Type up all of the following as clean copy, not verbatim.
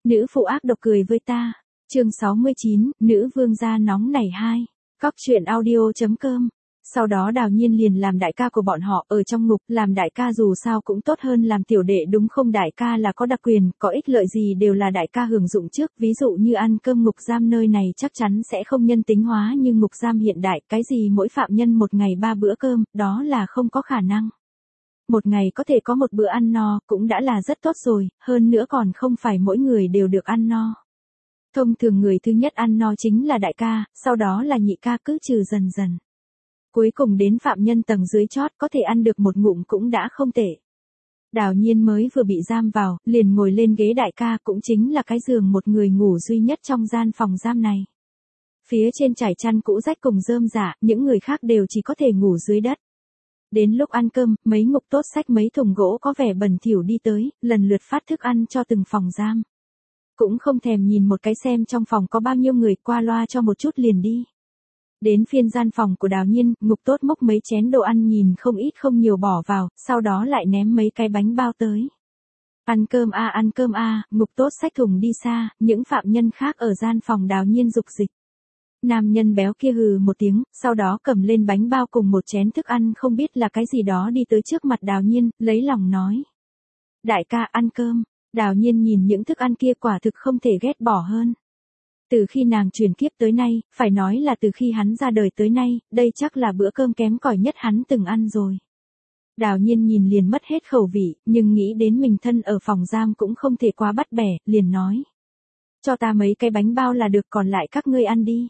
Nữ phụ ác độc cười với ta. Chương 69, nữ vương gia nóng nảy 2. Cóc truyện audio.com. Sau đó Đào Nhiên liền làm đại ca của bọn họ ở trong ngục, làm đại ca dù sao cũng tốt hơn làm tiểu đệ đúng không? Đại ca là có đặc quyền, có ích lợi gì đều là đại ca hưởng dụng trước, ví dụ như ăn cơm ngục giam nơi này chắc chắn sẽ không nhân tính hóa như ngục giam hiện đại, cái gì mỗi phạm nhân một ngày 3 bữa cơm, đó là không có khả năng. Một ngày có thể có một bữa ăn no, cũng đã là rất tốt rồi, hơn nữa còn không phải mỗi người đều được ăn no. Thông thường người thứ nhất ăn no chính là đại ca, sau đó là nhị ca cứ trừ dần dần. Cuối cùng đến phạm nhân tầng dưới chót có thể ăn được một ngụm cũng đã không tệ. Đào Nhiên mới vừa bị giam vào, liền ngồi lên ghế đại ca cũng chính là cái giường một người ngủ duy nhất trong gian phòng giam này. Phía trên trải chăn cũ rách cùng rơm rả, những người khác đều chỉ có thể ngủ dưới đất. Đến lúc ăn cơm, mấy ngục tốt xách mấy thùng gỗ có vẻ bẩn thỉu đi tới, lần lượt phát thức ăn cho từng phòng giam. Cũng không thèm nhìn một cái xem trong phòng có bao nhiêu người, qua loa cho một chút liền đi. Đến phiên gian phòng của Đào Nhiên, ngục tốt múc mấy chén đồ ăn nhìn không ít không nhiều bỏ vào, sau đó lại ném mấy cái bánh bao tới. Ăn cơm a, ngục tốt xách thùng đi xa, những phạm nhân khác ở gian phòng Đào Nhiên dục dịch. Nam nhân béo kia hừ một tiếng, sau đó cầm lên bánh bao cùng một chén thức ăn không biết là cái gì đó đi tới trước mặt Đào Nhiên, lấy lòng nói. Đại ca ăn cơm. Đào Nhiên nhìn những thức ăn kia quả thực không thể ghét bỏ hơn. Từ khi nàng chuyển kiếp tới nay, phải nói là từ khi hắn ra đời tới nay, đây chắc là bữa cơm kém cỏi nhất hắn từng ăn rồi. Đào Nhiên nhìn liền mất hết khẩu vị, nhưng nghĩ đến mình thân ở phòng giam cũng không thể quá bắt bẻ, liền nói. Cho ta mấy cái bánh bao là được, còn lại các ngươi ăn đi.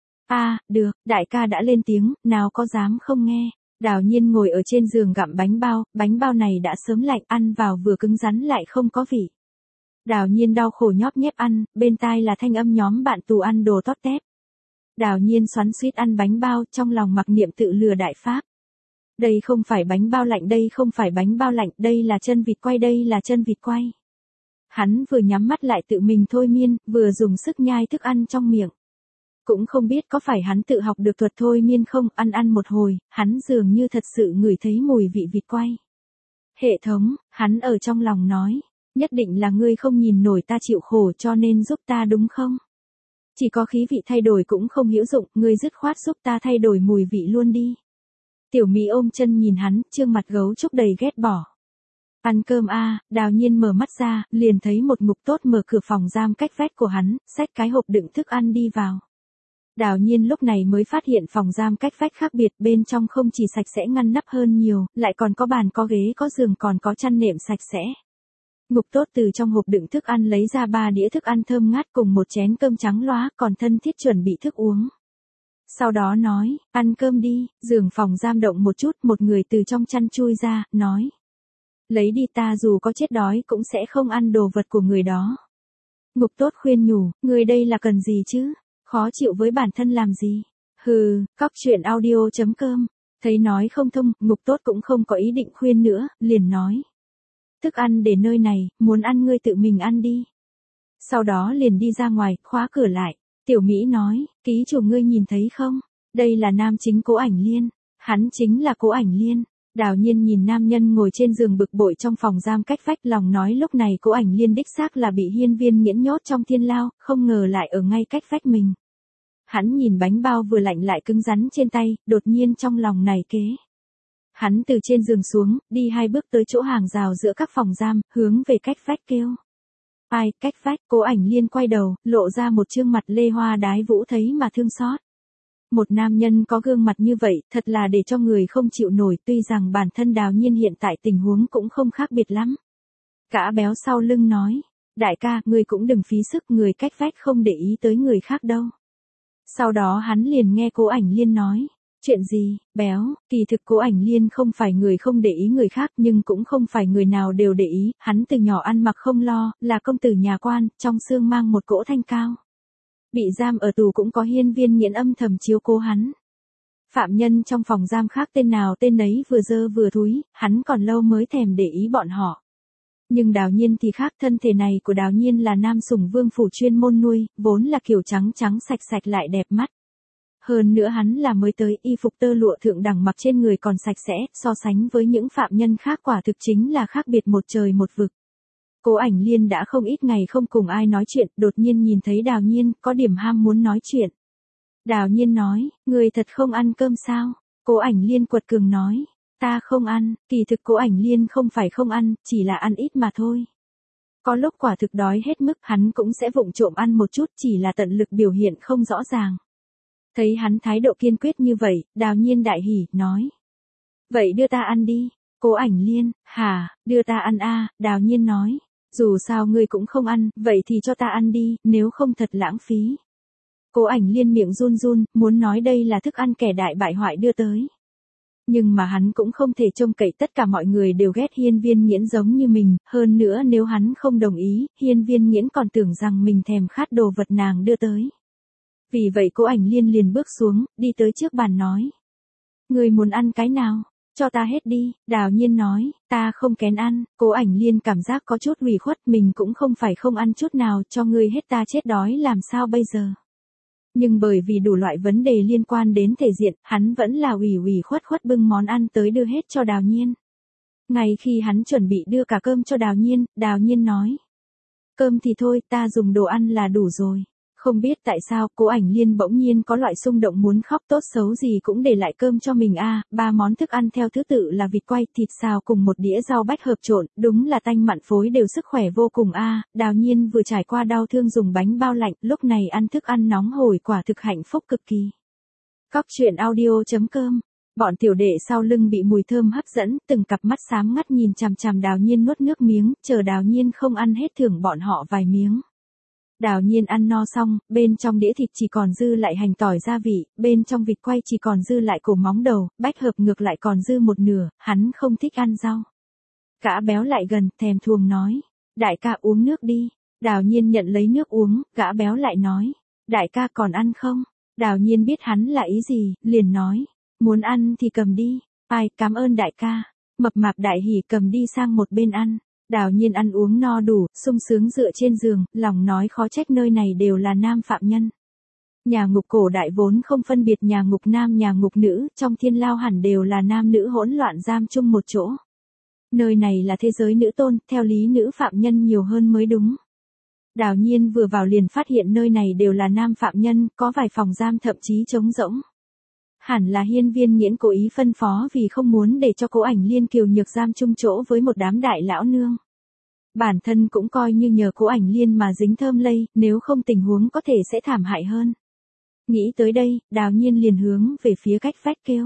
Được, đại ca đã lên tiếng, nào có dám không nghe. Đào Nhiên ngồi ở trên giường gặm bánh bao này đã sớm lạnh, ăn vào vừa cứng rắn lại không có vị. Đào Nhiên đau khổ nhóp nhép ăn, bên tai là thanh âm nhóm bạn tù ăn đồ tót tép. Đào Nhiên xoắn xuýt ăn bánh bao, trong lòng mặc niệm tự lừa đại pháp. Đây không phải bánh bao lạnh, đây không phải bánh bao lạnh, đây là chân vịt quay, đây là chân vịt quay. Hắn vừa nhắm mắt lại tự mình thôi miên, vừa dùng sức nhai thức ăn trong miệng. Cũng không biết có phải hắn tự học được thuật thôi miên không, ăn một hồi, hắn dường như thật sự ngửi thấy mùi vị vịt quay. Hệ thống, hắn ở trong lòng nói, nhất định là ngươi không nhìn nổi ta chịu khổ cho nên giúp ta đúng không? Chỉ có khí vị thay đổi cũng không hữu dụng, ngươi dứt khoát giúp ta thay đổi mùi vị luôn đi. Tiểu Mỹ ôm chân nhìn hắn, trương mặt gấu trúc đầy ghét bỏ. Ăn cơm Đào Nhiên mở mắt ra, liền thấy một ngục tốt mở cửa phòng giam cách vách của hắn, xách cái hộp đựng thức ăn đi vào. Đào Nhiên lúc này mới phát hiện phòng giam cách vách khác biệt, bên trong không chỉ sạch sẽ ngăn nắp hơn nhiều, lại còn có bàn có ghế có giường còn có chăn nệm sạch sẽ. Ngục tốt từ trong hộp đựng thức ăn lấy ra 3 đĩa thức ăn thơm ngát cùng một chén cơm trắng loá, còn thân thiết chuẩn bị thức uống. Sau đó nói, ăn cơm đi, giường phòng giam động một chút, một người từ trong chăn chui ra, nói. Lấy đi, ta dù có chết đói cũng sẽ không ăn đồ vật của người đó. Ngục tốt khuyên nhủ, người đây là cần gì chứ? Khó chịu với bản thân làm gì? Hừ, cóc truyện audio.com. Thấy nói không thông, ngục tốt cũng không có ý định khuyên nữa, liền nói. Thức ăn để nơi này, muốn ăn ngươi tự mình ăn đi. Sau đó liền đi ra ngoài, khóa cửa lại. Tiểu Mỹ nói, ký chủ ngươi nhìn thấy không? Đây là nam chính Cố Ảnh Liên. Hắn chính là Cố Ảnh Liên. Đào Nhiên nhìn nam nhân ngồi trên giường bực bội trong phòng giam cách vách, lòng nói lúc này Cố Ảnh Liên đích xác là bị hiên viên nghiễn nhốt trong thiên lao, không ngờ lại ở ngay cách vách mình. Hắn nhìn bánh bao vừa lạnh lại cứng rắn trên tay, đột nhiên trong lòng này kế. Hắn từ trên giường xuống, đi 2 bước tới chỗ hàng rào giữa các phòng giam, hướng về cách vách kêu. Ai, cách vách? Cố Ảnh Liên quay đầu, lộ ra một trương mặt lê hoa đái vũ thấy mà thương xót. Một nam nhân có gương mặt như vậy, thật là để cho người không chịu nổi, tuy rằng bản thân Đào Nhiên hiện tại tình huống cũng không khác biệt lắm. Gã béo sau lưng nói, đại ca, ngươi cũng đừng phí sức, người cách vách không để ý tới người khác đâu. Sau đó hắn liền nghe Cố Ảnh Liên nói, chuyện gì, béo, kỳ thực Cố Ảnh Liên không phải người không để ý người khác nhưng cũng không phải người nào đều để ý, hắn từ nhỏ ăn mặc không lo, là công tử nhà quan, trong xương mang một cỗ thanh cao. Bị giam ở tù cũng có hiên viên nghiễn âm thầm chiếu cố hắn. Phạm nhân trong phòng giam khác tên nào tên nấy vừa dơ vừa thúi, hắn còn lâu mới thèm để ý bọn họ. Nhưng Đào Nhiên thì khác, thân thể này của Đào Nhiên là nam sủng vương phủ chuyên môn nuôi, vốn là kiểu trắng trắng sạch sạch lại đẹp mắt. Hơn nữa hắn là mới tới, y phục tơ lụa thượng đẳng mặc trên người còn sạch sẽ, so sánh với những phạm nhân khác quả thực chính là khác biệt một trời một vực. Cố Ảnh Liên đã không ít ngày không cùng ai nói chuyện, đột nhiên nhìn thấy Đào Nhiên, có điểm ham muốn nói chuyện. Đào Nhiên nói, người thật không ăn cơm sao? Cố Ảnh Liên quật cường nói, ta không ăn, kỳ thực Cố Ảnh Liên không phải không ăn, chỉ là ăn ít mà thôi. Có lúc quả thực đói hết mức hắn cũng sẽ vụng trộm ăn một chút, chỉ là tận lực biểu hiện không rõ ràng. Thấy hắn thái độ kiên quyết như vậy, Đào Nhiên đại hỉ, nói. Vậy đưa ta ăn đi. Cố Ảnh Liên, hả, đưa ta ăn a? Đào Nhiên nói. Dù sao ngươi cũng không ăn, vậy thì cho ta ăn đi, nếu không thật lãng phí. Cố Ảnh Liên miệng run run, muốn nói đây là thức ăn kẻ đại bại hoại đưa tới. Nhưng mà hắn cũng không thể trông cậy tất cả mọi người đều ghét Hiên Viên Nghiễn giống như mình, hơn nữa nếu hắn không đồng ý, Hiên Viên Nghiễn còn tưởng rằng mình thèm khát đồ vật nàng đưa tới. Vì vậy Cố Ảnh Liên liền bước xuống, đi tới trước bàn nói. Người muốn ăn cái nào? Cho ta hết đi, Đào Nhiên nói, ta không kén ăn. Cố Ảnh Liên cảm giác có chút ủy khuất, mình cũng không phải không ăn chút nào, cho ngươi hết ta chết đói làm sao bây giờ. Nhưng bởi vì đủ loại vấn đề liên quan đến thể diện, hắn vẫn là ủy khuất bưng món ăn tới đưa hết cho Đào Nhiên. Ngay khi hắn chuẩn bị đưa cả cơm cho Đào Nhiên nói. Cơm thì thôi, ta dùng đồ ăn là đủ rồi. Không biết tại sao, Cố Ảnh Liên bỗng nhiên có loại xung động muốn khóc, tốt xấu gì cũng để lại cơm cho mình a. Ba món thức ăn theo thứ tự là vịt quay, thịt xào cùng một đĩa rau bách hợp trộn, đúng là tanh mặn phối đều sức khỏe vô cùng a. Đào Nhiên vừa trải qua đau thương dùng bánh bao lạnh, lúc này ăn thức ăn nóng hổi quả thực hạnh phúc cực kỳ. Cóc truyện audio.com. Bọn tiểu đệ sau lưng bị mùi thơm hấp dẫn, từng cặp mắt xám ngắt nhìn chằm chằm Đào Nhiên nuốt nước miếng, chờ Đào Nhiên không ăn hết thưởng bọn họ vài miếng. Đào Nhiên ăn no xong, bên trong đĩa thịt chỉ còn dư lại hành tỏi gia vị, bên trong vịt quay chỉ còn dư lại cổ móng đầu, bách hợp ngược lại còn dư một nửa, hắn không thích ăn rau. Gã béo lại gần, thèm thuồng nói, đại ca uống nước đi. Đào Nhiên nhận lấy nước uống, gã béo lại nói, đại ca còn ăn không? Đào Nhiên biết hắn là ý gì, liền nói, muốn ăn thì cầm đi. Ai, cảm ơn đại ca. Mập mạp đại hỉ cầm đi sang một bên ăn. Đào Nhiên ăn uống no đủ, sung sướng dựa trên giường, lòng nói khó trách nơi này đều là nam phạm nhân. Nhà ngục cổ đại vốn không phân biệt nhà ngục nam nhà ngục nữ, trong thiên lao hẳn đều là nam nữ hỗn loạn giam chung một chỗ. Nơi này là thế giới nữ tôn, theo lý nữ phạm nhân nhiều hơn mới đúng. Đào Nhiên vừa vào liền phát hiện nơi này đều là nam phạm nhân, có vài phòng giam thậm chí trống rỗng. Hẳn là Hiên Viên Nghiễn cố ý phân phó vì không muốn để cho Cố Ảnh Liên kiều nhược giam chung chỗ với một đám đại lão nương. Bản thân cũng coi như nhờ Cố Ảnh Liên mà dính thơm lây, nếu không tình huống có thể sẽ thảm hại hơn. Nghĩ tới đây, Đào Nhiên liền hướng về phía cách vách kêu.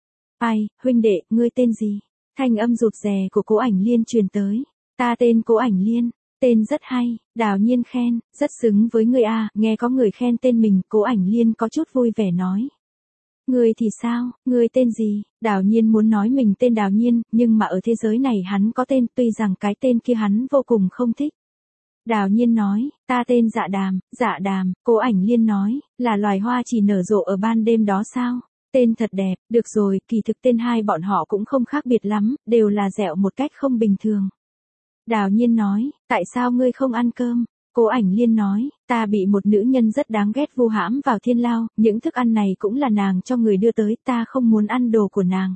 Ai, huynh đệ, ngươi tên gì? Thanh âm rụt rè của Cố Ảnh Liên truyền tới. Ta tên Cố Ảnh Liên, tên rất hay. Đào Nhiên khen, rất xứng với ngươi a. Nghe có người khen tên mình, Cố Ảnh Liên có chút vui vẻ nói. Ngươi thì sao, ngươi tên gì? Đào Nhiên muốn nói mình tên Đào Nhiên, nhưng mà ở thế giới này hắn có tên, tuy rằng cái tên kia hắn vô cùng không thích. Đào Nhiên nói, ta tên Dạ Đàm, Cố Ảnh Liên nói, là loài hoa chỉ nở rộ ở ban đêm đó sao? Tên thật đẹp, được rồi, kỳ thực tên hai bọn họ cũng không khác biệt lắm, đều là dẻo một cách không bình thường. Đào Nhiên nói, tại sao ngươi không ăn cơm? Cố Ảnh Liên nói, ta bị một nữ nhân rất đáng ghét vu hãm vào thiên lao, những thức ăn này cũng là nàng cho người đưa tới, ta không muốn ăn đồ của nàng.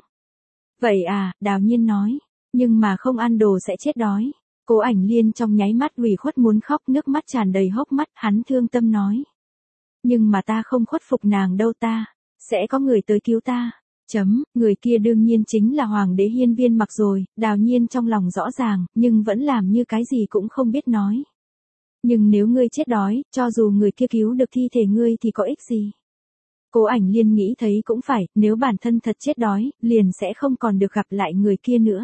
Vậy à, Đào Nhiên nói, nhưng mà không ăn đồ sẽ chết đói. Cố Ảnh Liên trong nháy mắt ủy khuất muốn khóc, nước mắt tràn đầy hốc mắt, hắn thương tâm nói. Nhưng mà ta không khuất phục nàng đâu ta, sẽ có người tới cứu ta. Người kia đương nhiên chính là Hoàng đế Hiên Viên Mặc rồi, Đào Nhiên trong lòng rõ ràng, nhưng vẫn làm như cái gì cũng không biết nói. Nhưng nếu ngươi chết đói, cho dù người kia cứu được thi thể ngươi thì có ích gì? Cố Ảnh Liên nghĩ thấy cũng phải, nếu bản thân thật chết đói, liền sẽ không còn được gặp lại người kia nữa.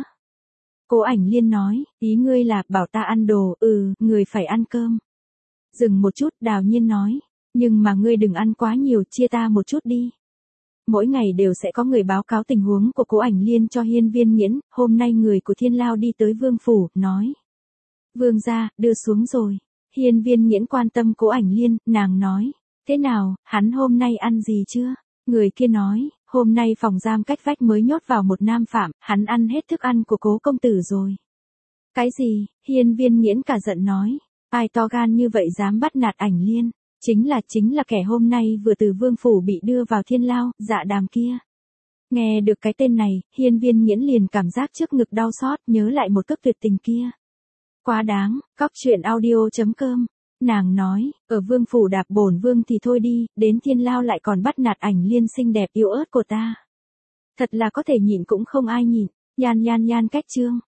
Cố Ảnh Liên nói, ý ngươi là bảo ta ăn đồ, người phải ăn cơm. Dừng một chút, Đào Nhiên nói, nhưng mà ngươi đừng ăn quá nhiều, chia ta một chút đi. Mỗi ngày đều sẽ có người báo cáo tình huống của Cố Ảnh Liên cho Hiên Viên Nghiễn, hôm nay người của Thiên Lao đi tới vương phủ, nói. Vương gia, đưa xuống rồi. Hiên Viên Nghiễn quan tâm Cố Ảnh Liên, nàng nói, thế nào, hắn hôm nay ăn gì chưa? Người kia nói, hôm nay phòng giam cách vách mới nhốt vào một nam phạm, hắn ăn hết thức ăn của Cố công tử rồi. Cái gì? Hiên Viên Nghiễn cả giận nói, ai to gan như vậy dám bắt nạt Ảnh Liên? Chính là kẻ hôm nay vừa từ vương phủ bị đưa vào thiên lao, Dạ Đàm kia. Nghe được cái tên này, Hiên Viên Nghiễn liền cảm giác trước ngực đau xót, nhớ lại một cước tuyệt tình kia. Quá đáng, cóc truyện audio.com. Nàng nói, ở vương phủ đạp bổn vương thì thôi đi, đến thiên lao lại còn bắt nạt ảnh liên xinh đẹp yếu ớt của ta. Thật là có thể nhịn cũng không ai nhịn, nhan cách chương.